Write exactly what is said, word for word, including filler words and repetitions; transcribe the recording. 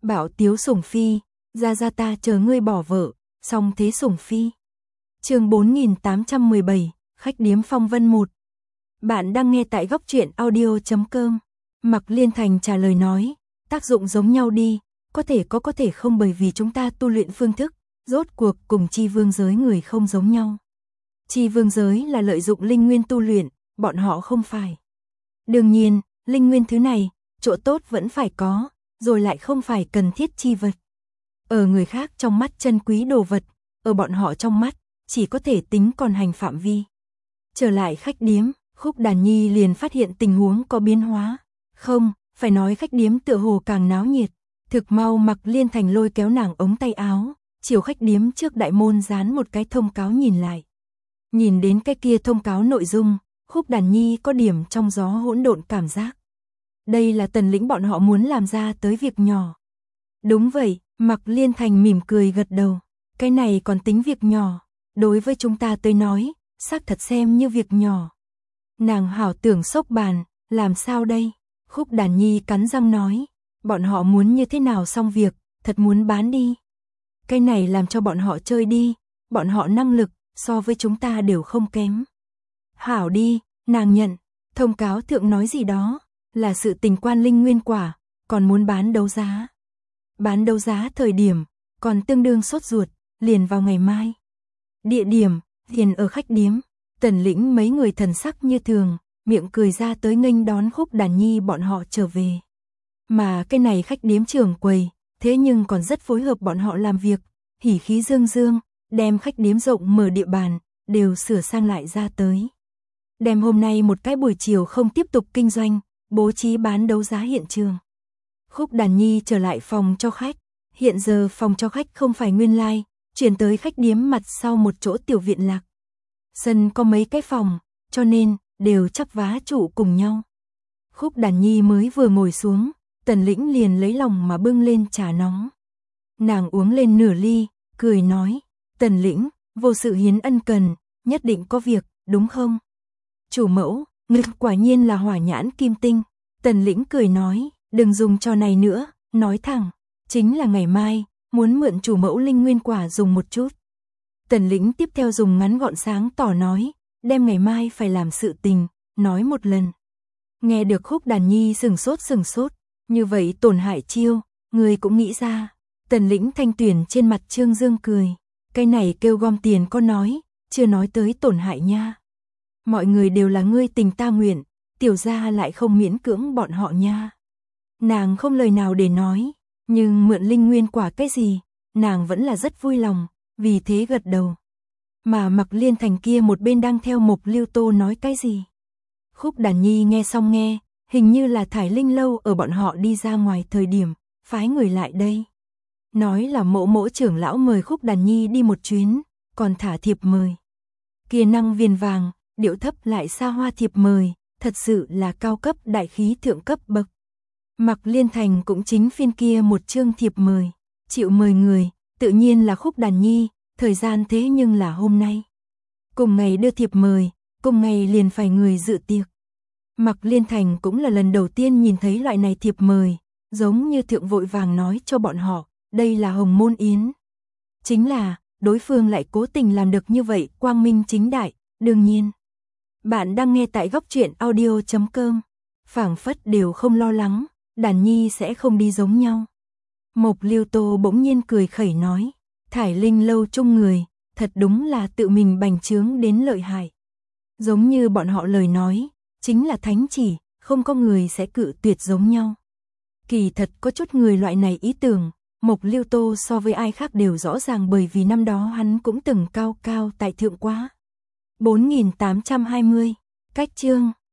Bảo Tiếu Sủng Phi, ra ra ta chờ ngươi bỏ vợ, song thế Sủng Phi. Chương bốn nghìn tám trăm mười bảy, khách điếm phong vân một. Bạn đang nghe tại góc truyện audio chấm com. Mạc Liên Thành trả lời nói, tác dụng giống nhau đi, có thể có có thể không, bởi vì chúng ta tu luyện phương thức, rốt cuộc cùng chi vương giới người không giống nhau. Chi vương giới là lợi dụng linh nguyên tu luyện, bọn họ không phải. Đương nhiên, linh nguyên thứ này, chỗ tốt vẫn phải có, rồi lại không phải cần thiết chi vật. Ở người khác trong mắt chân quý đồ vật, ở bọn họ trong mắt, chỉ có thể tính còn hành phạm vi. Trở lại khách điếm, Khúc Đàn Nhi liền phát hiện tình huống có biến hóa. Không, phải nói khách điếm tựa hồ càng náo nhiệt. Thực mau Mạc Liên Thành lôi kéo nàng ống tay áo, chiều khách điếm trước đại môn dán một cái thông cáo nhìn lại. Nhìn đến cái kia thông cáo nội dung, Khúc Đàn Nhi có điểm trong gió hỗn độn cảm giác. Đây là Tần Lĩnh bọn họ muốn làm ra tới việc nhỏ. Đúng vậy, Mạc Liên Thành mỉm cười gật đầu. Cái này còn tính việc nhỏ, đối với chúng ta tới nói, xác thật xem như việc nhỏ. Nàng hảo tưởng sốc bàn, làm sao đây? Khúc Đàn Nhi cắn răng nói, bọn họ muốn như thế nào xong việc, thật muốn bán đi. Cái này làm cho bọn họ chơi đi, bọn họ năng lực, so với chúng ta đều không kém. Hảo đi, nàng nhận, thông cáo thượng nói gì đó, là sự tình quan linh nguyên quả, còn muốn bán đấu giá. Bán đấu giá thời điểm, còn tương đương sốt ruột, liền vào ngày mai. Địa điểm, liền ở khách điếm, Tần Lĩnh mấy người thần sắc như thường, miệng cười ra tới nghênh đón Khúc Đàn Nhi bọn họ trở về. Mà cái này khách điếm trưởng quầy, thế nhưng còn rất phối hợp bọn họ làm việc, hỉ khí dương dương, đem khách điếm rộng mở địa bàn, đều sửa sang lại ra tới. Đem hôm nay một cái buổi chiều không tiếp tục kinh doanh, bố trí bán đấu giá hiện trường. Khúc Đàn Nhi trở lại phòng cho khách, hiện giờ phòng cho khách không phải nguyên lai, chuyển tới khách điếm mặt sau một chỗ tiểu viện lạc. Sân có mấy cái phòng, cho nên, đều chắp vá trụ cùng nhau. Khúc Đàn Nhi mới vừa ngồi xuống, Tần Lĩnh liền lấy lòng mà bưng lên trà nóng. Nàng uống lên nửa ly, cười nói, Tần Lĩnh, vô sự hiến ân cần, nhất định có việc, đúng không? Chủ mẫu, ngươi quả nhiên là hỏa nhãn kim tinh. Tần Lĩnh cười nói, đừng dùng trò này nữa, nói thẳng, chính là ngày mai, muốn mượn chủ mẫu linh nguyên quả dùng một chút. Tần Lĩnh tiếp theo dùng ngắn gọn sáng tỏ nói, đem ngày mai phải làm sự tình, nói một lần. Nghe được Khúc Đàn Nhi sừng sốt sừng sốt, như vậy tổn hại chiêu, người cũng nghĩ ra. Tần Lĩnh thanh tuyển trên mặt trương dương cười, cái này kêu gom tiền có nói, chưa nói tới tổn hại nha. Mọi người đều là ngươi tình ta nguyện, tiểu gia lại không miễn cưỡng bọn họ nha. Nàng không lời nào để nói, nhưng mượn linh nguyên quả cái gì, nàng vẫn là rất vui lòng, vì thế gật đầu. Mà Mạc Liên Thành kia một bên đang theo Mộc Lưu Tô nói cái gì. Khúc Đàn Nhi nghe xong nghe, hình như là Thải Linh lâu ở bọn họ đi ra ngoài thời điểm, phái người lại đây. Nói là mỗ mỗ trưởng lão mời Khúc Đàn Nhi đi một chuyến, còn thả thiệp mời. Kia năng viền vàng, điệu thấp lại xa hoa thiệp mời, thật sự là cao cấp đại khí thượng cấp bậc. Mạc Liên Thành cũng chính phiên kia một chương thiệp mời, chịu mời người, tự nhiên là Khúc Đàn Nhi, thời gian thế nhưng là hôm nay. Cùng ngày đưa thiệp mời, cùng ngày liền phải người dự tiệc. Mạc Liên Thành cũng là lần đầu tiên nhìn thấy loại này thiệp mời, giống như thượng vội vàng nói cho bọn họ, đây là hồng môn yến. Chính là, đối phương lại cố tình làm được như vậy, quang minh chính đại, đương nhiên. Bạn đang nghe tại góc truyện audio chấm com, phảng phất đều không lo lắng, Đàn Nhi sẽ không đi giống nhau. Mộc Lưu Tô bỗng nhiên cười khẩy nói, Thải Linh lâu chung người, thật đúng là tự mình bành trướng đến lợi hại. Giống như bọn họ lời nói, chính là thánh chỉ, không có người sẽ cự tuyệt giống nhau. Kỳ thật có chút người loại này ý tưởng, Mộc Lưu Tô so với ai khác đều rõ ràng, bởi vì năm đó hắn cũng từng cao cao tại thượng quá. bốn nghìn tám trăm hai mươi, cách chương